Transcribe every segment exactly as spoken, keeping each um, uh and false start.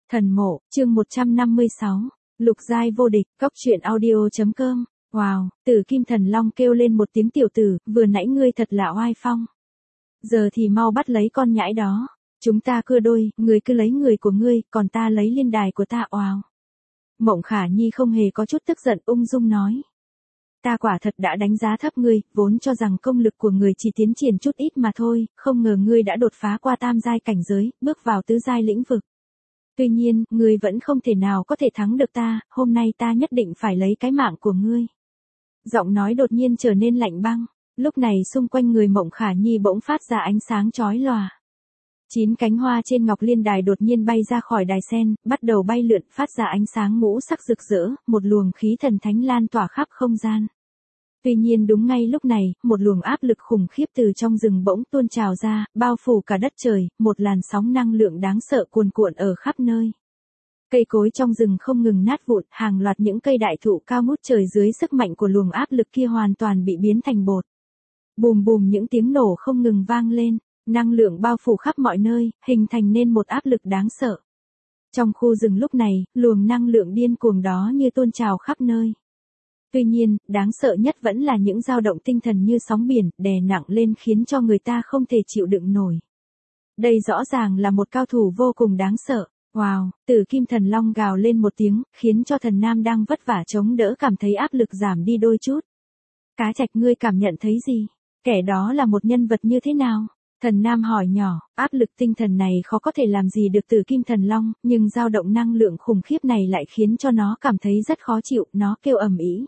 Thần mộ, chương một trăm năm mươi sáu, lục giai vô địch, cốc truyện audio chấm com. Wow, Tử Kim Thần Long kêu lên một tiếng tiểu tử, vừa nãy ngươi thật là oai phong. Giờ thì mau bắt lấy con nhãi đó. Chúng ta cưa đôi, ngươi cứ lấy người của ngươi, còn ta lấy liên đài của ta. Wow. Mộng Khả Nhi không hề có chút tức giận, ung dung nói. Ta quả thật đã đánh giá thấp ngươi, vốn cho rằng công lực của người chỉ tiến triển chút ít mà thôi, không ngờ ngươi đã đột phá qua tam giai cảnh giới, bước vào tứ giai lĩnh vực. Tuy nhiên, ngươi vẫn không thể nào có thể thắng được ta, hôm nay ta nhất định phải lấy cái mạng của ngươi. Giọng nói đột nhiên trở nên lạnh băng, lúc này xung quanh người Mộng Khả Nhi bỗng phát ra ánh sáng chói lòa. Chín cánh hoa trên ngọc liên đài đột nhiên bay ra khỏi đài sen, bắt đầu bay lượn, phát ra ánh sáng ngũ sắc rực rỡ, một luồng khí thần thánh lan tỏa khắp không gian. Tuy nhiên đúng ngay lúc này, một luồng áp lực khủng khiếp từ trong rừng bỗng tuôn trào ra, bao phủ cả đất trời, một làn sóng năng lượng đáng sợ cuồn cuộn ở khắp nơi. Cây cối trong rừng không ngừng nát vụn, hàng loạt những cây đại thụ cao ngút trời dưới sức mạnh của luồng áp lực kia hoàn toàn bị biến thành bột. Bùm bùm những tiếng nổ không ngừng vang lên, năng lượng bao phủ khắp mọi nơi, hình thành nên một áp lực đáng sợ. Trong khu rừng lúc này, luồng năng lượng điên cuồng đó như tuôn trào khắp nơi. Tuy nhiên, đáng sợ nhất vẫn là những dao động tinh thần như sóng biển, đè nặng lên khiến cho người ta không thể chịu đựng nổi. Đây rõ ràng là một cao thủ vô cùng đáng sợ. Wow, Tử Kim Thần Long gào lên một tiếng, khiến cho thần nam đang vất vả chống đỡ cảm thấy áp lực giảm đi đôi chút. Cá Trạch, ngươi cảm nhận thấy gì? Kẻ đó là một nhân vật như thế nào? Thần nam hỏi nhỏ, áp lực tinh thần này khó có thể làm gì được Tử Kim Thần Long, nhưng dao động năng lượng khủng khiếp này lại khiến cho nó cảm thấy rất khó chịu, nó kêu ầm ĩ.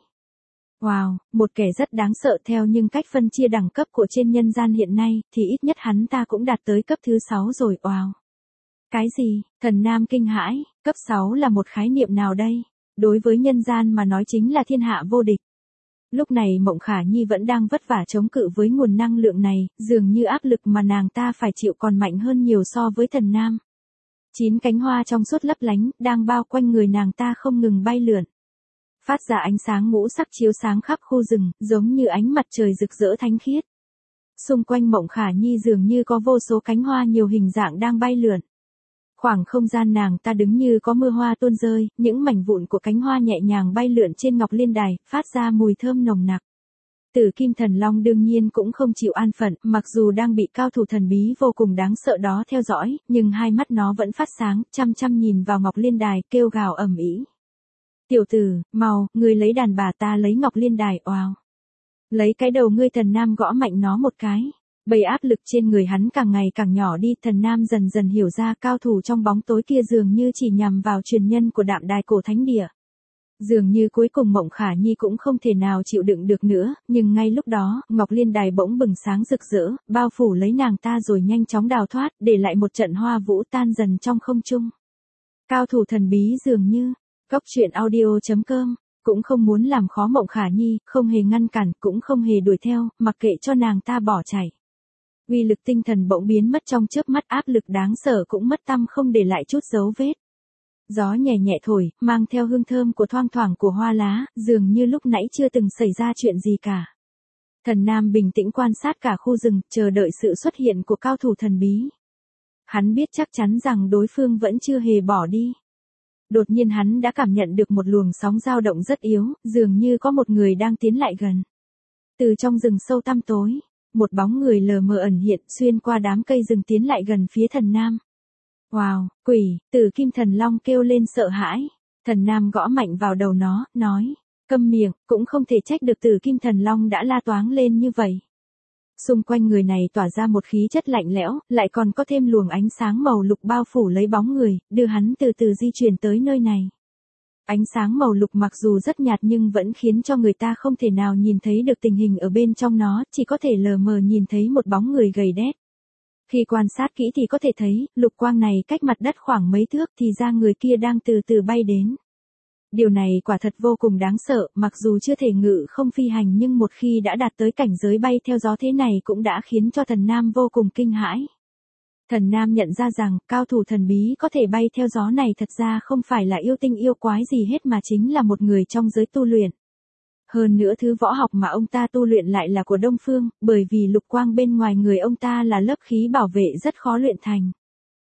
Wow, một kẻ rất đáng sợ theo nhưng cách phân chia đẳng cấp của trên nhân gian hiện nay, thì ít nhất hắn ta cũng đạt tới cấp thứ sáu rồi. Wow. Cái gì? Thần nam kinh hãi, cấp sáu là một khái niệm nào đây? Đối với nhân gian mà nói chính là thiên hạ vô địch. Lúc này Mộng Khả Nhi vẫn đang vất vả chống cự với nguồn năng lượng này, dường như áp lực mà nàng ta phải chịu còn mạnh hơn nhiều so với thần nam. Chín cánh hoa trong suốt lấp lánh, đang bao quanh người nàng ta không ngừng bay lượn. Phát ra ánh sáng ngũ sắc chiếu sáng khắp khu rừng, giống như ánh mặt trời rực rỡ thánh khiết. Xung quanh Mộng Khả Nhi dường như có vô số cánh hoa nhiều hình dạng đang bay lượn. Khoảng không gian nàng ta đứng như có mưa hoa tuôn rơi, những mảnh vụn của cánh hoa nhẹ nhàng bay lượn trên ngọc liên đài, phát ra mùi thơm nồng nặc. Tử Kim Thần Long đương nhiên cũng không chịu an phận, mặc dù đang bị cao thủ thần bí vô cùng đáng sợ đó theo dõi, nhưng hai mắt nó vẫn phát sáng, chăm chăm nhìn vào ngọc liên đài, kêu gào ầm ĩ. Tiểu tử, mau, ngươi lấy đàn bà, ta lấy ngọc liên đài. Oào. Lấy cái đầu ngươi. Thần nam gõ mạnh nó một cái. Bầy áp lực trên người hắn càng ngày càng nhỏ đi, thần nam dần dần hiểu ra cao thủ trong bóng tối kia dường như chỉ nhằm vào truyền nhân của Đạm Đài Cổ Thánh Địa. Dường như cuối cùng Mộng Khả Nhi cũng không thể nào chịu đựng được nữa, nhưng ngay lúc đó, ngọc liên đài bỗng bừng sáng rực rỡ, bao phủ lấy nàng ta rồi nhanh chóng đào thoát, để lại một trận hoa vũ tan dần trong không trung. Cao thủ thần bí dường như, cốc truyện audio chấm com, cũng không muốn làm khó Mộng Khả Nhi, không hề ngăn cản, cũng không hề đuổi theo, mặc kệ cho nàng ta bỏ chạy. Uy lực tinh thần bỗng biến mất trong chớp mắt, áp lực đáng sợ cũng mất tăm không để lại chút dấu vết. Gió nhẹ nhẹ thổi, mang theo hương thơm của thoang thoảng của hoa lá, dường như lúc nãy chưa từng xảy ra chuyện gì cả. Thần nam bình tĩnh quan sát cả khu rừng, chờ đợi sự xuất hiện của cao thủ thần bí. Hắn biết chắc chắn rằng đối phương vẫn chưa hề bỏ đi. Đột nhiên hắn đã cảm nhận được một luồng sóng dao động rất yếu, dường như có một người đang tiến lại gần. Từ trong rừng sâu tăm tối, một bóng người lờ mờ ẩn hiện xuyên qua đám cây rừng tiến lại gần phía thần nam. Wow, quỷ! Tử Kim Thần Long kêu lên sợ hãi. Thần nam gõ mạnh vào đầu nó, nói, câm miệng, cũng không thể trách được Tử Kim Thần Long đã la toáng lên như vậy. Xung quanh người này tỏa ra một khí chất lạnh lẽo, lại còn có thêm luồng ánh sáng màu lục bao phủ lấy bóng người, đưa hắn từ từ di chuyển tới nơi này. Ánh sáng màu lục mặc dù rất nhạt nhưng vẫn khiến cho người ta không thể nào nhìn thấy được tình hình ở bên trong nó, chỉ có thể lờ mờ nhìn thấy một bóng người gầy đét. Khi quan sát kỹ thì có thể thấy, lục quang này cách mặt đất khoảng mấy thước thì ra người kia đang từ từ bay đến. Điều này quả thật vô cùng đáng sợ, mặc dù chưa thể ngự không phi hành nhưng một khi đã đạt tới cảnh giới bay theo gió thế này cũng đã khiến cho thần nam vô cùng kinh hãi. Thần nam nhận ra rằng, cao thủ thần bí có thể bay theo gió này thật ra không phải là yêu tinh yêu quái gì hết mà chính là một người trong giới tu luyện. Hơn nữa thứ võ học mà ông ta tu luyện lại là của Đông Phương, bởi vì lục quang bên ngoài người ông ta là lớp khí bảo vệ rất khó luyện thành.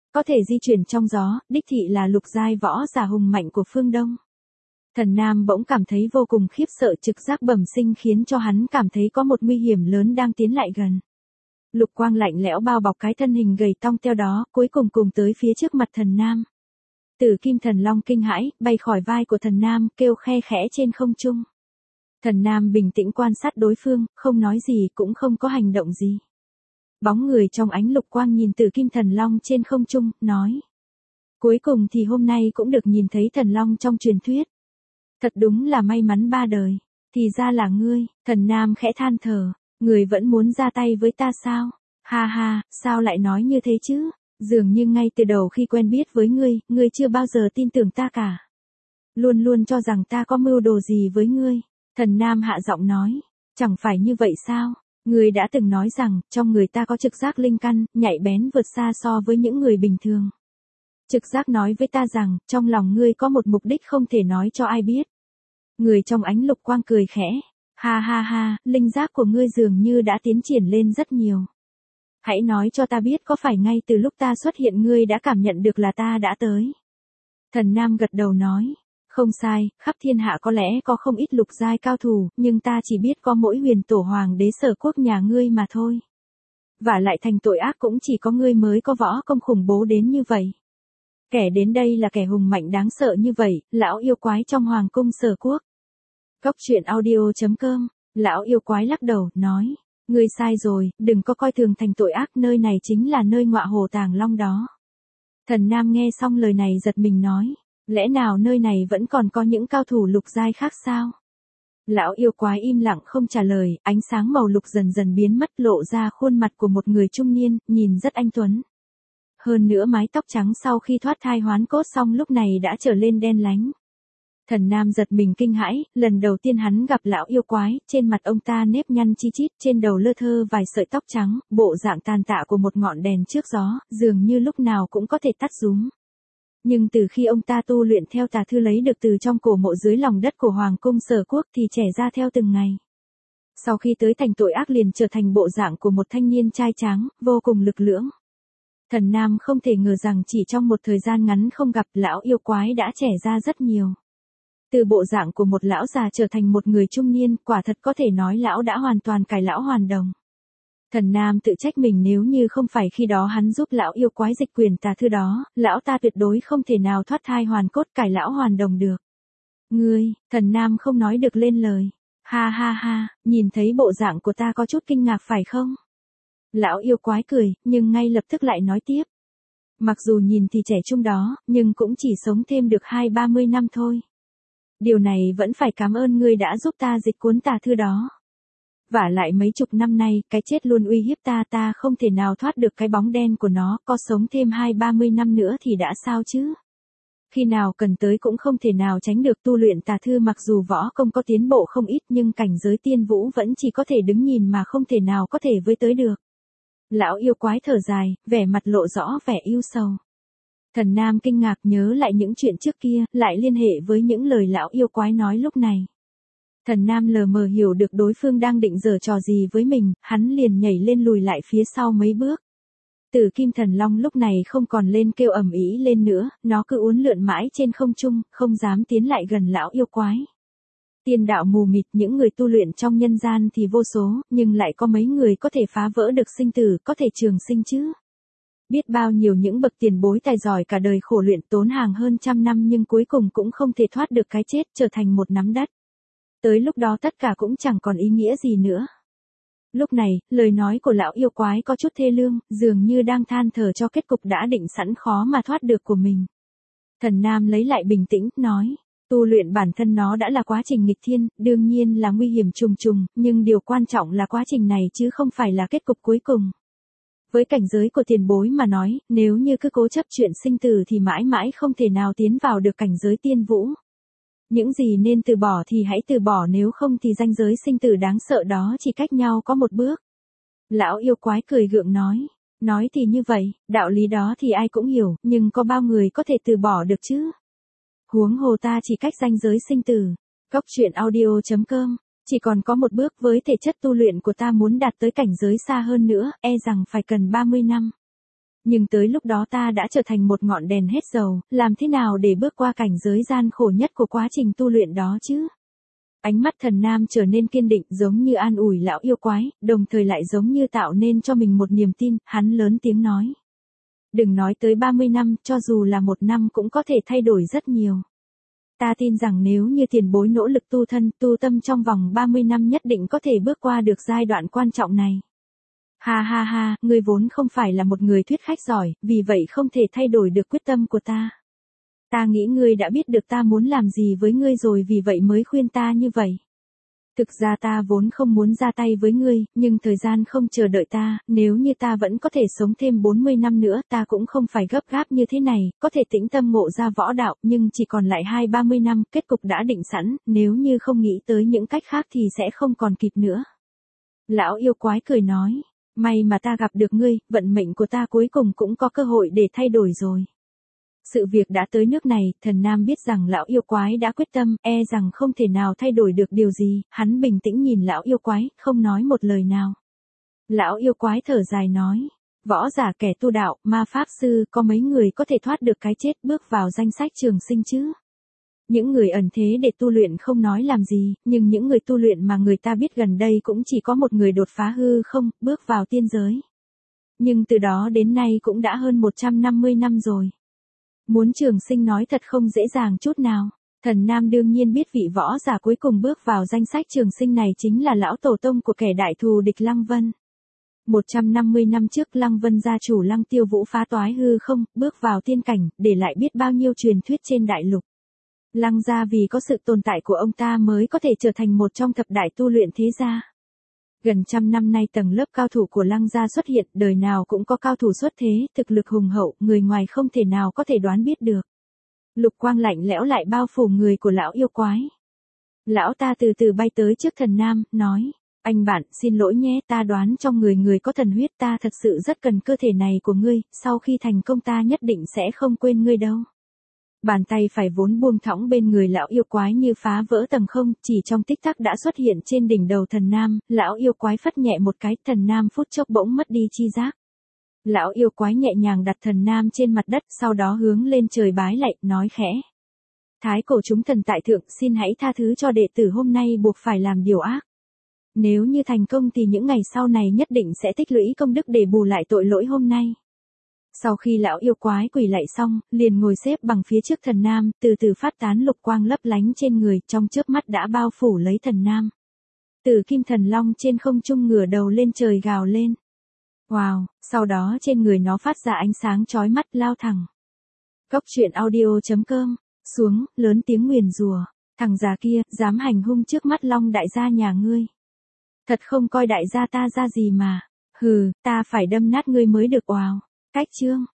có thể di chuyển trong gió, đích thị là lục giai võ giả hùng mạnh của phương Đông. Thần Nam bỗng cảm thấy vô cùng khiếp sợ, trực giác bẩm sinh khiến cho hắn cảm thấy có một nguy hiểm lớn đang tiến lại gần. Lục quang lạnh lẽo bao bọc cái thân hình gầy tong teo đó, cuối cùng cùng tới phía trước mặt Thần Nam. Tử Kim Thần Long kinh hãi, bay khỏi vai của Thần Nam, kêu khe khẽ trên không trung. Thần Nam bình tĩnh quan sát đối phương, không nói gì cũng không có hành động gì. Bóng người trong ánh lục quang nhìn Tử Kim Thần Long trên không trung, nói. Cuối cùng thì hôm nay cũng được nhìn thấy Thần Long trong truyền thuyết. Thật đúng là may mắn ba đời. Thì ra là ngươi. Thần Nam khẽ than thở. Người vẫn muốn ra tay với ta sao? Ha ha, sao lại nói như thế chứ? Dường như ngay từ đầu khi quen biết với ngươi, ngươi chưa bao giờ tin tưởng ta cả. Luôn luôn cho rằng ta có mưu đồ gì với ngươi. Thần Nam hạ giọng nói. Chẳng phải như vậy sao? Ngươi đã từng nói rằng, trong người ta có trực giác linh căn, nhạy bén vượt xa so với những người bình thường. Trực giác nói với ta rằng, trong lòng ngươi có một mục đích không thể nói cho ai biết. Người trong ánh lục quang cười khẽ. Ha ha ha, linh giác của ngươi dường như đã tiến triển lên rất nhiều. Hãy nói cho ta biết có phải ngay từ lúc ta xuất hiện ngươi đã cảm nhận được là ta đã tới. Thần Nam gật đầu nói. Không sai, khắp thiên hạ có lẽ có không ít lục giai cao thủ, nhưng ta chỉ biết có mỗi huyền tổ hoàng đế Sở Quốc nhà ngươi mà thôi. Và lại thành tội ác cũng chỉ có ngươi mới có võ công khủng bố đến như vậy. Kẻ đến đây là kẻ hùng mạnh đáng sợ như vậy, lão yêu quái trong hoàng cung Sở Quốc. Góc truyện audio chấm com, lão yêu quái lắc đầu, nói. Ngươi sai rồi, đừng có coi thường thành tội ác, nơi này chính là nơi ngọa hổ tàng long đó. Thần Nam nghe xong lời này giật mình nói. Lẽ nào nơi này vẫn còn có những cao thủ lục giai khác sao? Lão yêu quái im lặng không trả lời, ánh sáng màu lục dần dần biến mất lộ ra khuôn mặt của một người trung niên, nhìn rất anh tuấn. Hơn nữa mái tóc trắng sau khi thoát thai hoán cốt xong lúc này đã trở lên đen lánh. Thần Nam giật mình kinh hãi, lần đầu tiên hắn gặp lão yêu quái, trên mặt ông ta nếp nhăn chi chít, trên đầu lơ thơ vài sợi tóc trắng, bộ dạng tàn tạ của một ngọn đèn trước gió, dường như lúc nào cũng có thể tắt rúm. Nhưng từ khi ông ta tu luyện theo tà thư lấy được từ trong cổ mộ dưới lòng đất của Hoàng cung Sở Quốc thì trẻ ra theo từng ngày. Sau khi tới thành tội ác liền trở thành bộ dạng của một thanh niên trai tráng, vô cùng lực lưỡng. Thần Nam không thể ngờ rằng chỉ trong một thời gian ngắn không gặp lão yêu quái đã trẻ ra rất nhiều. Từ bộ dạng của một lão già trở thành một người trung niên, quả thật có thể nói lão đã hoàn toàn cải lão hoàn đồng. Thần Nam tự trách mình nếu như không phải khi đó hắn giúp lão yêu quái dịch quyền tà thư đó, lão ta tuyệt đối không thể nào thoát thai hoàn cốt cải lão hoàn đồng được. Ngươi, thần Nam không nói được lên lời. Ha ha ha, nhìn thấy bộ dạng của ta có chút kinh ngạc phải không? Lão yêu quái cười, nhưng ngay lập tức lại nói tiếp. Mặc dù nhìn thì trẻ trung đó, nhưng cũng chỉ sống thêm được hai ba mươi năm thôi. Điều này vẫn phải cảm ơn ngươi đã giúp ta dịch cuốn tà thư đó. Vả lại mấy chục năm nay, cái chết luôn uy hiếp ta, ta không thể nào thoát được cái bóng đen của nó, có sống thêm hai ba mươi năm nữa thì đã sao chứ? Khi nào cần tới cũng không thể nào tránh được, tu luyện tà thư mặc dù võ công có tiến bộ không ít nhưng cảnh giới tiên vũ vẫn chỉ có thể đứng nhìn mà không thể nào có thể với tới được. Lão yêu quái thở dài, vẻ mặt lộ rõ vẻ ưu sầu. Thần Nam kinh ngạc nhớ lại những chuyện trước kia, lại liên hệ với những lời lão yêu quái nói lúc này. Thần Nam lờ mờ hiểu được đối phương đang định giở trò gì với mình, hắn liền nhảy lên lùi lại phía sau mấy bước. Tử Kim Thần Long lúc này không còn lên kêu ầm ĩ lên nữa, nó cứ uốn lượn mãi trên không trung, không dám tiến lại gần lão yêu quái. Tiên đạo mù mịt, những người tu luyện trong nhân gian thì vô số, nhưng lại có mấy người có thể phá vỡ được sinh tử, có thể trường sinh chứ? Biết bao nhiêu những bậc tiền bối tài giỏi cả đời khổ luyện tốn hàng hơn trăm năm nhưng cuối cùng cũng không thể thoát được cái chết, trở thành một nắm đất. Tới lúc đó tất cả cũng chẳng còn ý nghĩa gì nữa. Lúc này, lời nói của lão yêu quái có chút thê lương, dường như đang than thở cho kết cục đã định sẵn khó mà thoát được của mình. Thần Nam lấy lại bình tĩnh, nói, tu luyện bản thân nó đã là quá trình nghịch thiên, đương nhiên là nguy hiểm trùng trùng, nhưng điều quan trọng là quá trình này chứ không phải là kết cục cuối cùng. Với cảnh giới của tiền bối mà nói, nếu như cứ cố chấp chuyện sinh tử thì mãi mãi không thể nào tiến vào được cảnh giới tiên vũ. Những gì nên từ bỏ thì hãy từ bỏ, nếu không thì ranh giới sinh tử đáng sợ đó chỉ cách nhau có một bước. Lão yêu quái cười gượng nói. Nói thì như vậy, đạo lý đó thì ai cũng hiểu, nhưng có bao người có thể từ bỏ được chứ? Huống hồ ta chỉ cách ranh giới sinh tử. Góc truyện audio chấm com, chỉ còn có một bước, với thể chất tu luyện của ta muốn đạt tới cảnh giới xa hơn nữa, e rằng phải cần ba mươi năm. Nhưng tới lúc đó ta đã trở thành một ngọn đèn hết dầu, làm thế nào để bước qua cảnh giới gian khổ nhất của quá trình tu luyện đó chứ? Ánh mắt Thần Nam trở nên kiên định, giống như an ủi lão yêu quái, đồng thời lại giống như tạo nên cho mình một niềm tin, hắn lớn tiếng nói. Đừng nói tới ba mươi năm, cho dù là một năm cũng có thể thay đổi rất nhiều. Ta tin rằng nếu như tiền bối nỗ lực tu thân, tu tâm trong vòng ba mươi năm nhất định có thể bước qua được giai đoạn quan trọng này. Ha ha ha, ngươi vốn không phải là một người thuyết khách giỏi, vì vậy không thể thay đổi được quyết tâm của ta. Ta nghĩ ngươi đã biết được ta muốn làm gì với ngươi rồi, vì vậy mới khuyên ta như vậy. Thực ra ta vốn không muốn ra tay với ngươi, nhưng thời gian không chờ đợi ta, nếu như ta vẫn có thể sống thêm bốn mươi năm nữa, ta cũng không phải gấp gáp như thế này, có thể tĩnh tâm ngộ ra võ đạo, nhưng chỉ còn lại hai ba mươi năm, kết cục đã định sẵn, nếu như không nghĩ tới những cách khác thì sẽ không còn kịp nữa. Lão yêu quái cười nói, may mà ta gặp được ngươi, vận mệnh của ta cuối cùng cũng có cơ hội để thay đổi rồi. Sự việc đã tới nước này, Thần Nam biết rằng lão yêu quái đã quyết tâm, e rằng không thể nào thay đổi được điều gì, hắn bình tĩnh nhìn lão yêu quái, không nói một lời nào. Lão yêu quái thở dài nói, võ giả kẻ tu đạo, ma pháp sư, có mấy người có thể thoát được cái chết bước vào danh sách trường sinh chứ? Những người ẩn thế để tu luyện không nói làm gì, nhưng những người tu luyện mà người ta biết gần đây cũng chỉ có một người đột phá hư không, bước vào tiên giới. Nhưng từ đó đến nay cũng đã hơn một trăm năm mươi năm rồi. Muốn trường sinh nói thật không dễ dàng chút nào. Thần Nam đương nhiên biết vị võ giả cuối cùng bước vào danh sách trường sinh này chính là lão tổ tông của kẻ đại thù địch Lăng Vân. một trăm năm mươi năm trước Lăng Vân gia chủ Lăng Tiêu Vũ phá toái hư không, bước vào tiên cảnh, để lại biết bao nhiêu truyền thuyết trên đại lục. Lăng gia vì có sự tồn tại của ông ta mới có thể trở thành một trong thập đại tu luyện thế gia. Gần trăm năm nay tầng lớp cao thủ của Lăng gia xuất hiện, đời nào cũng có cao thủ xuất thế, thực lực hùng hậu, người ngoài không thể nào có thể đoán biết được. Lục quang lạnh lẽo lại bao phủ người của lão yêu quái. Lão ta từ từ bay tới trước Thần Nam, nói, anh bạn, xin lỗi nhé, ta đoán trong người người có thần huyết, ta thật sự rất cần cơ thể này của ngươi, sau khi thành công ta nhất định sẽ không quên ngươi đâu. Bàn tay phải vốn buông thõng bên người lão yêu quái như phá vỡ tầng không, chỉ trong tích tắc đã xuất hiện trên đỉnh đầu Thần Nam, lão yêu quái phất nhẹ một cái, Thần Nam phút chốc bỗng mất đi chi giác. Lão yêu quái nhẹ nhàng đặt Thần Nam trên mặt đất, sau đó hướng lên trời bái lạy, nói khẽ. Thái cổ chúng thần tại thượng, xin hãy tha thứ cho đệ tử hôm nay buộc phải làm điều ác. Nếu như thành công thì những ngày sau này nhất định sẽ tích lũy công đức để bù lại tội lỗi hôm nay. Sau khi lão yêu quái quỳ lạy xong, liền ngồi xếp bằng phía trước Thần Nam, từ từ phát tán lục quang lấp lánh trên người, trong chớp mắt đã bao phủ lấy Thần Nam. Tử kim thần long trên không trung ngửa đầu lên trời gào lên. Wow, sau đó trên người nó phát ra ánh sáng chói mắt lao thẳng. Cốc truyện audio chấm com, xuống, lớn tiếng nguyền rủa, thằng già kia, dám hành hung trước mắt Long đại gia nhà ngươi. Thật không coi đại gia ta ra gì mà, hừ, ta phải đâm nát ngươi mới được. Wow. Cách chương